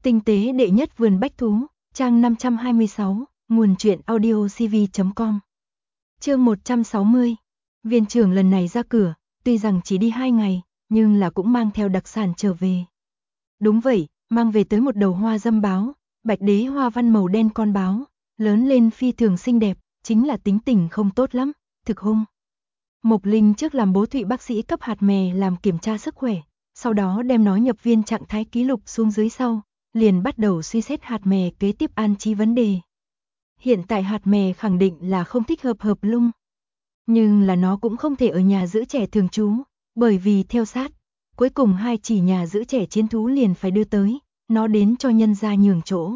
Tinh tế đệ nhất vườn bách thú, trang 526, nguồn truyện audiocv.com. Chương 160. Viên trưởng lần này ra cửa, tuy rằng chỉ đi 2 ngày, nhưng là cũng mang theo đặc sản trở về. Đúng vậy, mang về tới một đầu hoa dâm báo, bạch đế hoa văn màu đen con báo, lớn lên phi thường xinh đẹp, chính là tính tình không tốt lắm, thực hung. Mộc Linh trước làm bố thụy bác sĩ cấp hạt mè làm kiểm tra sức khỏe, sau đó đem nó nhập viên trạng thái ký lục xuống dưới sau, liền bắt đầu suy xét hạt mè kế tiếp an trí vấn đề. Hiện tại hạt mè khẳng định là không thích hợp lung. Nhưng là nó cũng không thể ở nhà giữ trẻ thường trú, bởi vì theo sát, cuối cùng hai chỉ nhà giữ trẻ chiến thú liền phải đưa tới, nó đến cho nhân gia nhường chỗ.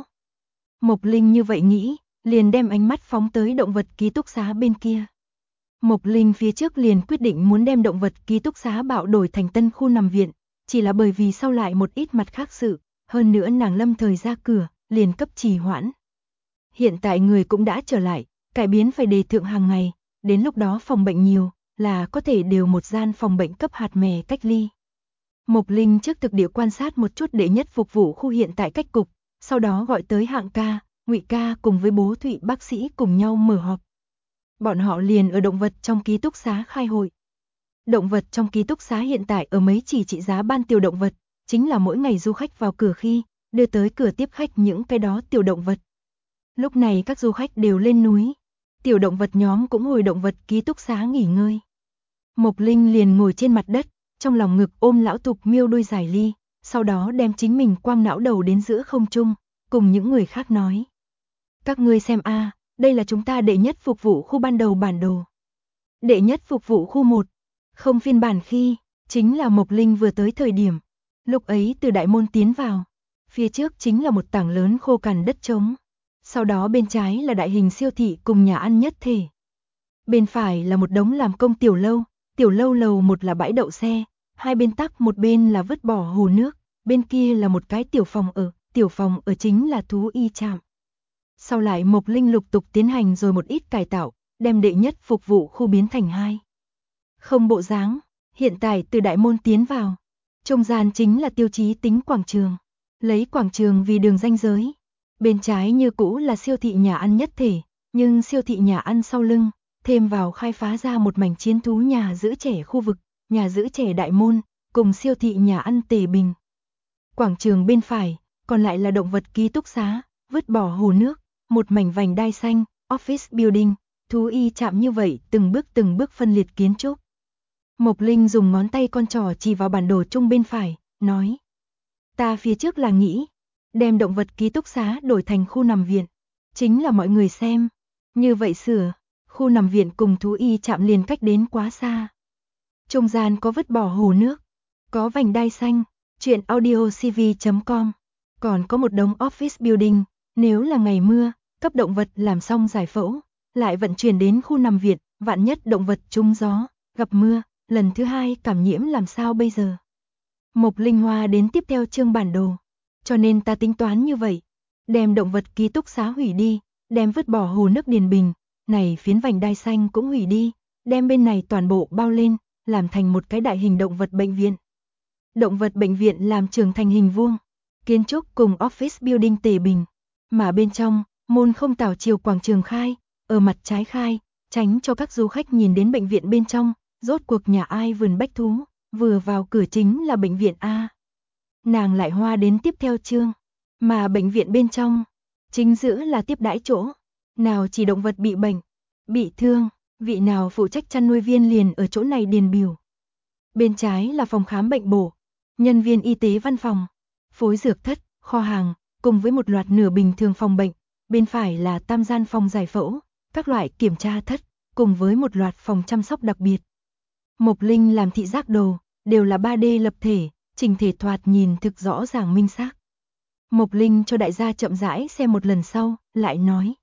Mộc Linh như vậy nghĩ, liền đem ánh mắt phóng tới động vật ký túc xá bên kia. Mộc Linh phía trước liền quyết định muốn đem động vật ký túc xá bạo đổi thành tân khu nằm viện, chỉ là bởi vì sau lại một ít mặt khác sự, hơn nữa nàng lâm thời ra cửa, liền cấp trì hoãn. Hiện tại người cũng đã trở lại, cải biến phải đề thượng hàng ngày, đến lúc đó phòng bệnh nhiều, là có thể điều một gian phòng bệnh cấp hạt mè cách ly. Mộc Linh trước thực địa quan sát một chút đệ nhất phục vụ khu hiện tại cách cục, sau đó gọi tới Hạng ca, Ngụy ca cùng với bố thụy bác sĩ cùng nhau mở họp. Bọn họ liền ở động vật trong ký túc xá khai hội. Động vật trong ký túc xá hiện tại ở mấy chỉ trị giá ban tiểu động vật, chính là mỗi ngày du khách vào cửa khi, đưa tới cửa tiếp khách những cái đó tiểu động vật. Lúc này các du khách đều lên núi, tiểu động vật nhóm cũng hồi động vật ký túc xá nghỉ ngơi. Mộc Linh liền ngồi trên mặt đất, trong lòng ngực ôm lão Thục Miêu đôi giải ly, sau đó đem chính mình quăng não đầu đến giữa không trung, cùng những người khác nói. Các ngươi xem a, đây là chúng ta đệ nhất phục vụ khu ban đầu bản đồ. Đệ nhất phục vụ khu 1, không phiên bản khi, chính là Mộc Linh vừa tới thời điểm. Lúc ấy từ đại môn tiến vào, phía trước chính là một tảng lớn khô cằn đất trống. Sau đó bên trái là đại hình siêu thị cùng nhà ăn nhất thể. Bên phải là một đống làm công tiểu lâu lầu một là bãi đậu xe, hai bên tắc một bên là vứt bỏ hồ nước, bên kia là một cái tiểu phòng ở chính là thú y trạm. Sau lại Mộc Linh lục tục tiến hành rồi một ít cải tạo, đem đệ nhất phục vụ khu biến thành 2. Không bộ dáng, hiện tại từ đại môn tiến vào, trung gian chính là tiêu chí tính quảng trường, lấy quảng trường vì đường ranh giới. Bên trái như cũ là siêu thị nhà ăn nhất thể, nhưng siêu thị nhà ăn sau lưng, thêm vào khai phá ra một mảnh chiến thú nhà giữ trẻ khu vực, nhà giữ trẻ đại môn, cùng siêu thị nhà ăn Tề Bình. Quảng trường bên phải, còn lại là động vật ký túc xá, vứt bỏ hồ nước, một mảnh vành đai xanh, office building, thú y trạm như vậy từng bước phân liệt kiến trúc. Mộc Linh dùng ngón tay con trỏ chỉ vào bản đồ chung bên phải, nói. Ta phía trước là nghĩ, đem động vật ký túc xá đổi thành khu nằm viện. Chính là mọi người xem, như vậy sửa, khu nằm viện cùng thú y trạm liền cách đến quá xa. Trung gian có vứt bỏ hồ nước, có vành đai xanh, truyện audiocv.com, còn có một đống office building, nếu là ngày mưa, cấp động vật làm xong giải phẫu, lại vận chuyển đến khu nằm viện, vạn nhất động vật trúng gió, gặp mưa, lần thứ 2 cảm nhiễm làm sao bây giờ. Mộc Linh Hoa đến tiếp theo chương bản đồ, cho nên ta tính toán như vậy, đem động vật ký túc xá hủy đi, đem vứt bỏ hồ nước điền bình, này phiến vành đai xanh cũng hủy đi, đem bên này toàn bộ bao lên, làm thành một cái đại hình động vật bệnh viện. Động vật bệnh viện làm trưởng thành hình vuông, kiến trúc cùng office building Tề Bình, mà bên trong, môn không tảo chiều quảng trường khai, ở mặt trái khai, tránh cho các du khách nhìn đến bệnh viện bên trong, rốt cuộc nhà ai vườn bách thú, vừa vào cửa chính là bệnh viện A. Nàng lại hoa đến tiếp theo chương, mà bệnh viện bên trong, chính giữa là tiếp đãi chỗ, nào chỉ động vật bị bệnh, bị thương, vị nào phụ trách chăn nuôi viên liền ở chỗ này điền biểu. Bên trái là phòng khám bệnh bổ, nhân viên y tế văn phòng, phối dược thất, kho hàng, cùng với một loạt nửa bình thường phòng bệnh, bên phải là tam gian phòng giải phẫu, các loại kiểm tra thất, cùng với một loạt phòng chăm sóc đặc biệt. Mộc Linh làm thị giác đồ, đều là 3D lập thể, trình thể thoạt nhìn thực rõ ràng minh xác. Mộc Linh cho đại gia chậm rãi xem một lần sau, lại nói.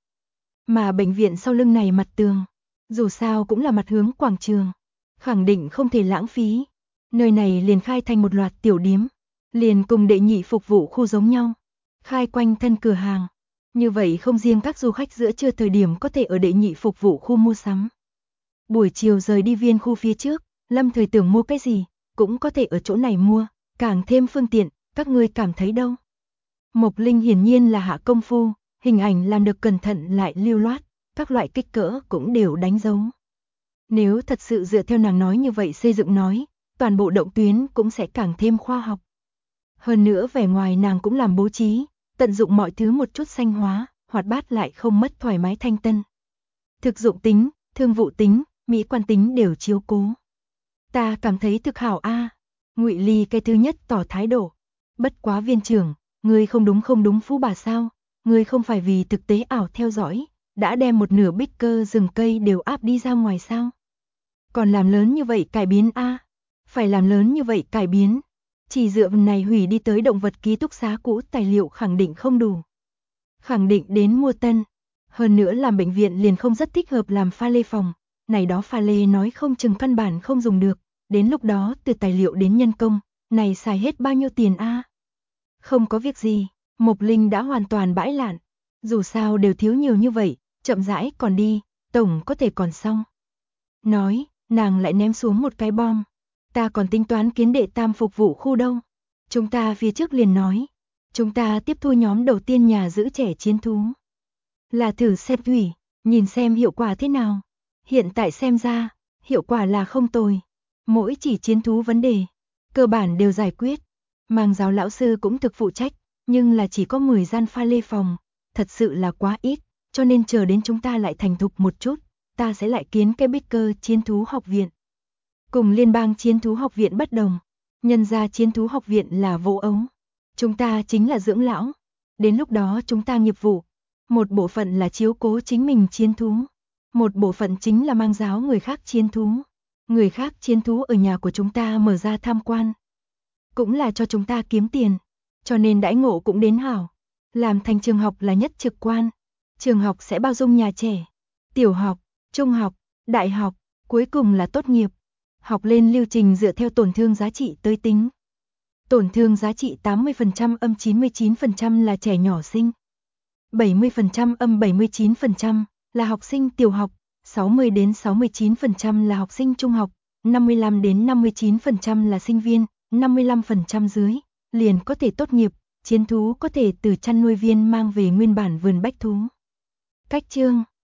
Mà bệnh viện sau lưng này mặt tường, dù sao cũng là mặt hướng quảng trường, khẳng định không thể lãng phí. Nơi này liền khai thành một loạt tiểu điếm, liền cùng đệ nhị phục vụ khu giống nhau, khai quanh thân cửa hàng. Như vậy không riêng các du khách giữa trưa thời điểm có thể ở đệ nhị phục vụ khu mua sắm. Buổi chiều rời đi viên khu phía trước, lâm thời tưởng mua cái gì, cũng có thể ở chỗ này mua, càng thêm phương tiện, các ngươi cảm thấy đâu? Mộc Linh hiển nhiên là hạ công phu, hình ảnh làm được cẩn thận lại lưu loát, các loại kích cỡ cũng đều đánh dấu. Nếu thật sự dựa theo nàng nói như vậy xây dựng nói, toàn bộ động tuyến cũng sẽ càng thêm khoa học. Hơn nữa vẻ ngoài nàng cũng làm bố trí, tận dụng mọi thứ một chút xanh hóa, hoạt bát lại không mất thoải mái thanh tân. Thực dụng tính, thương vụ tính, mỹ quan tính đều chiếu cố. Ta cảm thấy thực hảo a. Ngụy Ly cái thứ nhất tỏ thái độ. Bất quá viên trưởng, ngươi không đúng phú bà sao? Ngươi không phải vì thực tế ảo theo dõi, đã đem một nửa bích cơ rừng cây đều áp đi ra ngoài sao? Còn làm lớn như vậy cải biến a? Phải làm lớn như vậy cải biến. Chỉ dựa vào này hủy đi tới động vật ký túc xá cũ tài liệu khẳng định không đủ. Khẳng định đến mua tân. Hơn nữa làm bệnh viện liền không rất thích hợp làm pha lê phòng. Này đó pha lê nói không chừng căn bản không dùng được. Đến lúc đó từ tài liệu đến nhân công, này xài hết bao nhiêu tiền a? Không có việc gì, Mộc Linh đã hoàn toàn bãi lạn. Dù sao đều thiếu nhiều như vậy, chậm rãi còn đi, tổng có thể còn xong. Nói, nàng lại ném xuống một cái bom. Ta còn tính toán kiến đệ tam phục vụ khu đâu. Chúng ta phía trước liền nói. Chúng ta tiếp thu nhóm đầu tiên nhà giữ trẻ chiến thú. Là thử xét thủy, nhìn xem hiệu quả thế nào. Hiện tại xem ra, hiệu quả là không tồi. Mỗi chỉ chiến thú vấn đề, cơ bản đều giải quyết. Mang giáo lão sư cũng thực phụ trách, nhưng là chỉ có 10 gian pha lê phòng. Thật sự là quá ít, cho nên chờ đến chúng ta lại thành thục một chút, ta sẽ lại kiến cái bích cơ chiến thú học viện. Cùng liên bang chiến thú học viện bất đồng, nhân ra chiến thú học viện là vô ống. Chúng ta chính là dưỡng lão. Đến lúc đó chúng ta nghiệp vụ, một bộ phận là chiếu cố chính mình chiến thú, một bộ phận chính là mang giáo người khác chiến thú. Người khác chiến thú ở nhà của chúng ta mở ra tham quan, cũng là cho chúng ta kiếm tiền, cho nên đãi ngộ cũng đến hảo. Làm thành trường học là nhất trực quan. Trường học sẽ bao dung nhà trẻ, tiểu học, trung học, đại học, cuối cùng là tốt nghiệp. Học lên lưu trình dựa theo tổn thương giá trị tới tính. Tổn thương giá trị 80% âm 99% là trẻ nhỏ sinh. 70% âm 79% là học sinh tiểu học, 60 đến 69% là học sinh trung học, 55 đến 59% là sinh viên, 55% dưới liền có thể tốt nghiệp, chiến thú có thể từ chăn nuôi viên mang về nguyên bản vườn bách thú. Cách chương